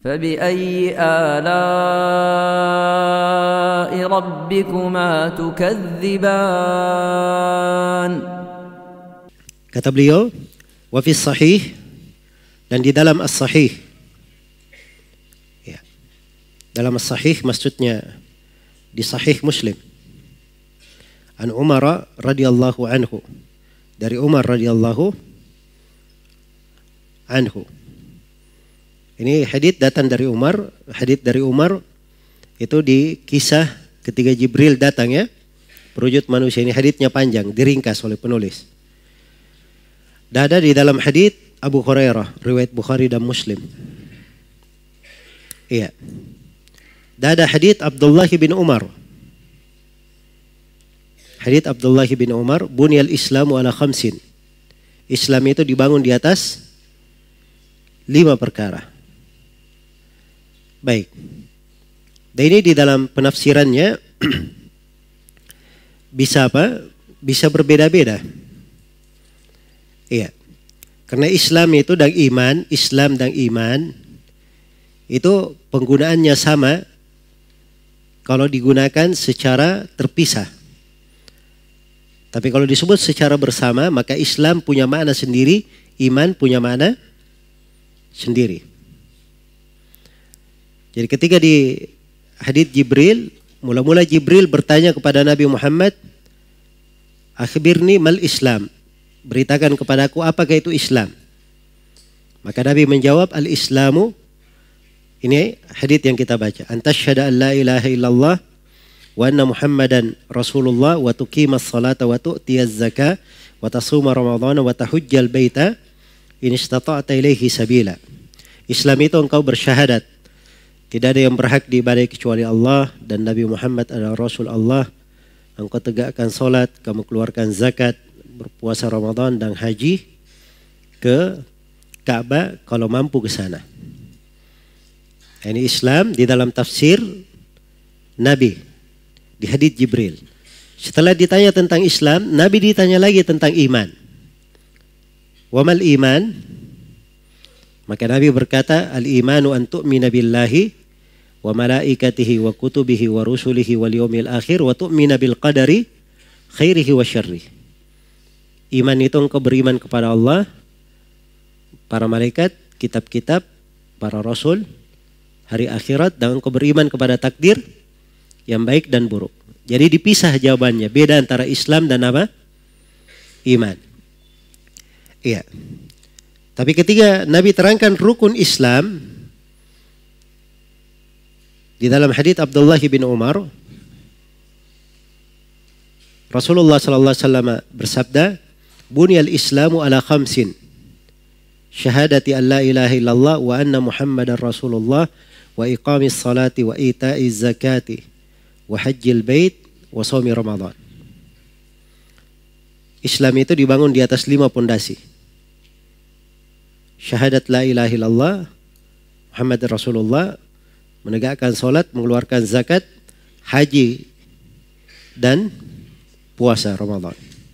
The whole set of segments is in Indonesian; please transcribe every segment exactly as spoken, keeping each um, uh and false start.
فبأي آلاء ربكما تكذبان. Kata beliau, wa fi sahih, dan di dalam as-sahih. Ya. Dalam as-sahih maksudnya di sahih Muslim. An Umar radhiyallahu anhu, dari Umar radhiyallahu anhu. Ini hadits datang dari Umar, hadits dari Umar itu di kisah ketika Jibril datang ya, berwujud manusia. Ini haditsnya panjang, diringkas oleh penulis. Dan ada di dalam hadits Abu Hurairah, riwayat Bukhari dan Muslim. Iya. Dan ada hadits Abdullah bin Umar. Hadits Abdullah bin Umar, bunyal Islamu ala khamsin. Islam itu dibangun di atas lima perkara. Baik. Dan ini di dalam penafsirannya bisa apa? Bisa berbeda-beda. Iya. Karena Islam itu dan iman, Islam dan iman itu penggunaannya sama kalau digunakan secara terpisah. Tapi kalau disebut secara bersama, maka Islam punya makna sendiri, iman punya makna sendiri. Jadi ketika di hadits Jibril, mula-mula Jibril bertanya kepada Nabi Muhammad, akhbirni mal Islam, beritakan kepadaku apakah itu Islam. Maka Nabi menjawab, al-Islamu, ini hadits yang kita baca, antasyhadu an la ilaha illallah wa anna Muhammadan Rasulullah wa tuqimas salata wa tu'tiyaz zakah wa tasuma ramadhana wa tahujjal baita in istata'ta ilaihi sabila. Islam itu engkau bersyahadat tidak ada yang berhak diibadahi kecuali Allah dan Nabi Muhammad adalah Rasul Allah. Engkau tegakkan solat, kamu keluarkan zakat, berpuasa Ramadan dan haji ke Ka'bah kalau mampu ke sana. Ini Islam di dalam tafsir Nabi di hadits Jibril. Setelah ditanya tentang Islam, Nabi ditanya lagi tentang iman. Wa mal iman? Maka Nabi berkata, al-imanu an tu'mina billahi wa malaikatihi wa kutubihi wa rusulihi wal yawmil akhir wa tu'mina bil qadari khairihi wa syarrihi. Iman itu engkau beriman kepada Allah, para malaikat, kitab-kitab, para rasul, hari akhirat, dan engkau beriman kepada takdir yang baik dan buruk. Jadi dipisah jawabannya, beda antara Islam dan apa? Iman. Iya. Tapi ketika Nabi terangkan rukun Islam di dalam hadits Abdullah bin Umar, Rasulullah sallallahu alaihi wasallam bersabda, bunyal Islamu ala khamsin, syahadati an la ilaha illallah wa anna Muhammadar Rasulullah wa iqamis salati wa ita'iz zakati wa hajjil bait wa shaumi Ramadan. Islam itu dibangun di atas lima pondasi. Syahadat la ilaha illallah, Muhammad Rasulullah, menegakkan solat, mengeluarkan zakat, haji, dan puasa Ramadan.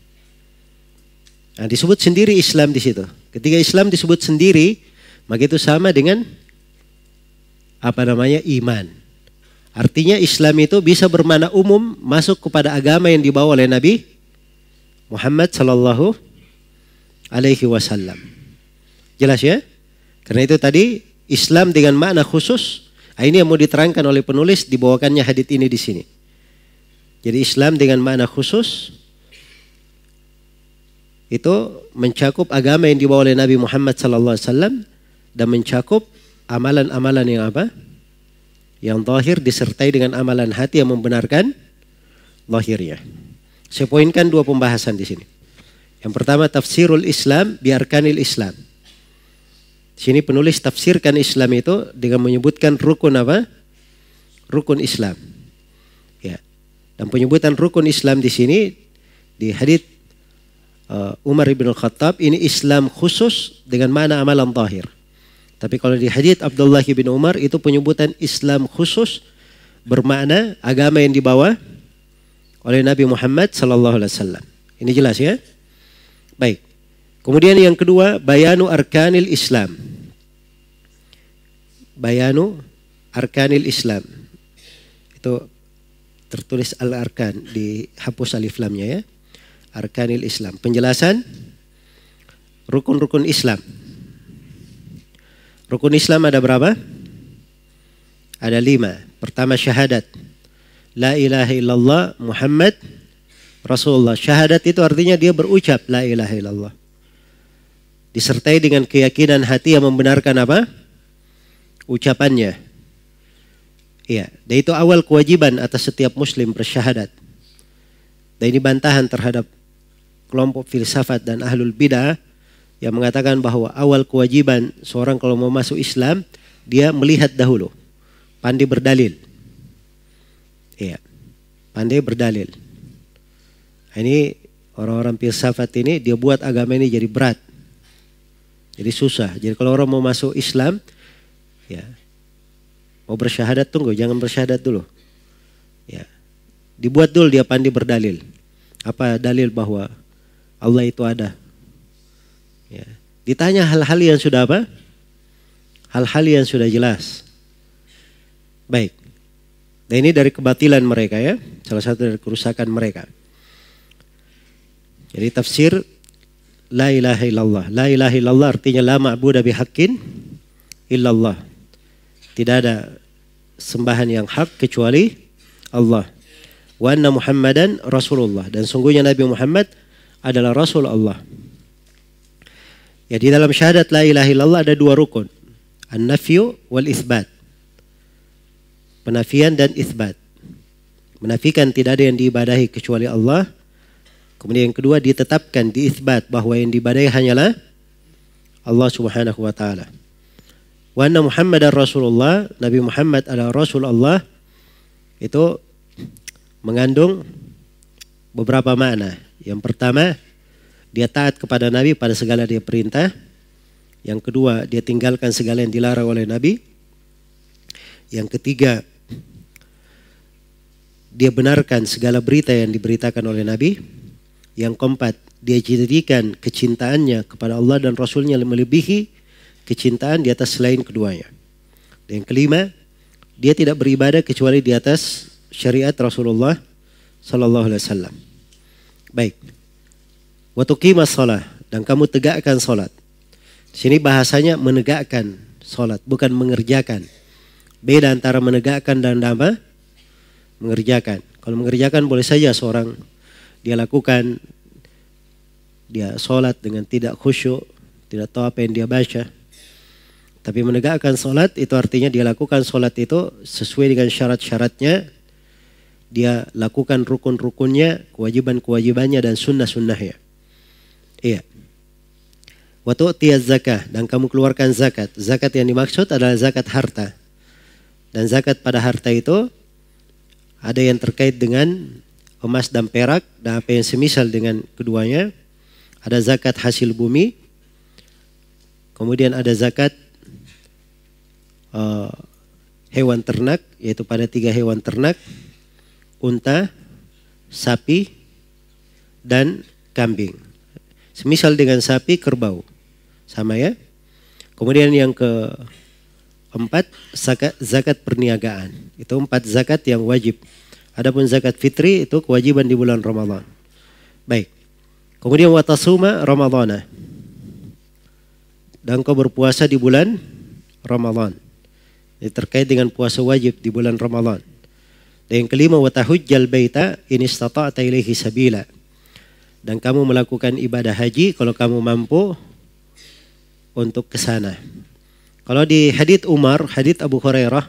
Nah, disebut sendiri Islam di situ. Ketika Islam disebut sendiri, maka itu sama dengan apa namanya iman. Artinya Islam itu bisa bermakna umum, masuk kepada agama yang dibawa oleh Nabi Muhammad sallallahu alaihi wasallam. Jelas ya? Karena itu tadi Islam dengan makna khusus, ini yang mau diterangkan oleh penulis, dibawakannya hadits ini di sini. Jadi Islam dengan makna khusus itu mencakup agama yang dibawa oleh Nabi Muhammad sallallahu alaihi wasallam dan mencakup amalan-amalan yang apa? Yang zahir disertai dengan amalan hati yang membenarkan zahirnya. Saya poinkan dua pembahasan di sini. Yang pertama, tafsirul Islam bi arkanil Islam. Sini penulis tafsirkan Islam itu dengan menyebutkan rukun apa? Rukun Islam. Ya. Dan penyebutan rukun Islam di sini di hadits uh, Umar bin Khattab, ini Islam khusus dengan makna amalan zahir. Tapi kalau di hadits Abdullah bin Umar itu penyebutan Islam khusus bermakna agama yang dibawa oleh Nabi Muhammad sallallahu alaihi wasallam. Ini jelas ya? Baik. Kemudian yang kedua, bayanu arkanil Islam. bayanu arkanil Islam. Itu tertulis al-arkan, dihapus alif lamnya ya. Arkanil Islam, penjelasan rukun-rukun Islam. Rukun Islam ada berapa? Ada lima. Pertama syahadat. La ilaha illallah Muhammad Rasulullah. Syahadat itu artinya dia berucap la ilaha illallah. Disertai dengan keyakinan hati yang membenarkan apa? Ucapannya. Iya, dan itu awal kewajiban atas setiap muslim bersyahadat. Dan ini bantahan terhadap kelompok filsafat dan ahlul bidah yang mengatakan bahwa awal kewajiban seorang kalau mau masuk Islam, dia melihat dahulu, pandai berdalil. Iya, pandai berdalil. Ini orang-orang filsafat ini dia buat agama ini jadi berat, jadi susah. Jadi kalau orang mau masuk Islam, ya mau bersyahadat tunggu, jangan bersyahadat dulu. Ya, dibuat dulu dia pandai berdalil. Apa dalil bahwa Allah itu ada? Ya, ditanya hal-hal yang sudah apa? Hal-hal yang sudah jelas. Baik. Dan ini dari kebatilan mereka ya, salah satu dari kerusakan mereka. Jadi tafsir la ilaha illallah. La ilaha illallah artinya la ma'budu bihaqqin illallah. Tidak ada sembahan yang hak kecuali Allah. Wa anna Muhammadan Rasulullah, dan sungguhnya Nabi Muhammad adalah Rasul Allah. Ya, di dalam syahadat la ilaha illallah ada dua rukun, an-nafyu wal itsbat. Penafian dan itsbat. Menafikan tidak ada yang diibadahi kecuali Allah. Kemudian yang kedua ditetapkan, diitsbat bahwa yang diibadahi hanyalah Allah Subhanahu wa taala. Wa anna Muhammadar Rasulullah, Nabi Muhammad adalah Rasul Allah. Itu mengandung beberapa makna. Yang pertama, dia taat kepada Nabi pada segala dia perintah. Yang kedua, dia tinggalkan segala yang dilarang oleh Nabi. Yang ketiga, dia benarkan segala berita yang diberitakan oleh Nabi. Yang keempat, dia jadikan kecintaannya kepada Allah dan Rasulnya melebihi kecintaan di atas selain keduanya. Dan yang kelima, dia tidak beribadah kecuali di atas syariat Rasulullah sallallahu alaihi wasallam. Baik. Wa tuqimas shalah, dan kamu tegakkan salat. Di sini bahasanya menegakkan salat, bukan mengerjakan. Beda antara menegakkan dan apa? Mengerjakan. Kalau mengerjakan boleh saja seorang dia lakukan, dia salat dengan tidak khusyuk, tidak tahu apa yang dia baca. Tapi menegakkan salat itu artinya dia lakukan salat itu sesuai dengan syarat-syaratnya. Dia lakukan rukun-rukunnya, kewajiban-kewajibannya dan sunnah-sunnahnya. Iya. Wa tu'tiyaz zakah, dan kamu keluarkan zakat. Zakat yang dimaksud adalah zakat harta. Dan zakat pada harta itu ada yang terkait dengan emas dan perak dan apa yang semisal dengan keduanya. Ada zakat hasil bumi. Kemudian ada zakat uh, hewan ternak, yaitu pada tiga hewan ternak. Unta, sapi, dan kambing. Semisal dengan sapi, kerbau. Sama ya. Kemudian yang keempat, zakat, zakat perniagaan. Itu empat zakat yang wajib. Adapun zakat fitri itu kewajiban di bulan Ramadan. Baik. Kemudian watasuma Ramadana. Dan kau berpuasa di bulan Ramadan. Ini terkait dengan puasa wajib di bulan Ramadan. Dan yang kelima, watahujjal baita in istata'ta ilaihi sabila. Dan kamu melakukan ibadah haji kalau kamu mampu untuk ke sana. Kalau di hadits Umar, hadits Abu Hurairah,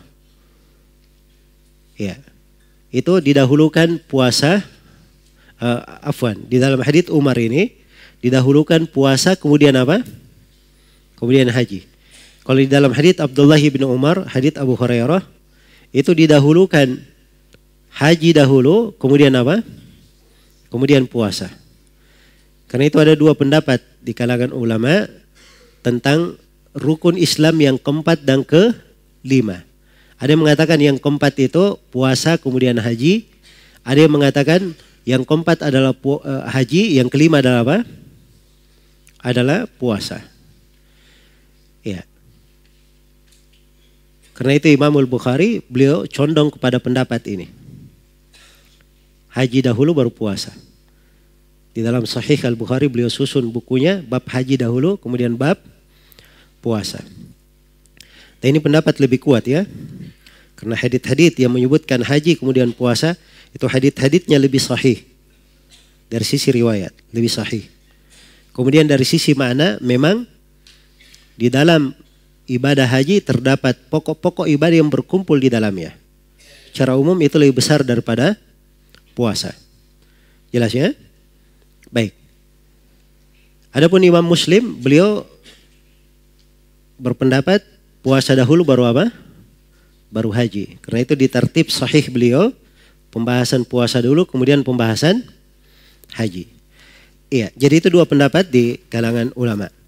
ya, itu didahulukan puasa, uh, afwan, di dalam hadits Umar ini didahulukan puasa kemudian apa? Kemudian haji. Kalau di dalam hadits Abdullah bin Umar, hadits Abu Hurairah, itu didahulukan haji dahulu, kemudian apa? Kemudian puasa. Karena itu ada dua pendapat di kalangan ulama tentang rukun Islam yang keempat dan kelima. Ada yang mengatakan yang keempat itu puasa kemudian haji. Ada yang mengatakan yang keempat adalah pu- uh, haji, yang kelima adalah apa? Adalah puasa. Ya. Karena itu Imam Al-Bukhari beliau condong kepada pendapat ini. Haji dahulu baru puasa. Di dalam Sahih Al-Bukhari beliau susun bukunya bab haji dahulu kemudian bab puasa. Dan ini pendapat lebih kuat ya. Karena hadits-hadits yang menyebutkan haji kemudian puasa itu hadits-haditsnya lebih sahih. Dari sisi riwayat lebih sahih. Kemudian dari sisi makna memang di dalam ibadah haji terdapat pokok-pokok ibadah yang berkumpul di dalamnya. Secara umum itu lebih besar daripada puasa. Jelas ya? Baik. Adapun Imam Muslim, beliau berpendapat puasa dahulu baru apa? Baru haji. Karena itu di tertib sahih beliau, pembahasan puasa dulu kemudian pembahasan haji. Iya, jadi itu dua pendapat di kalangan ulama.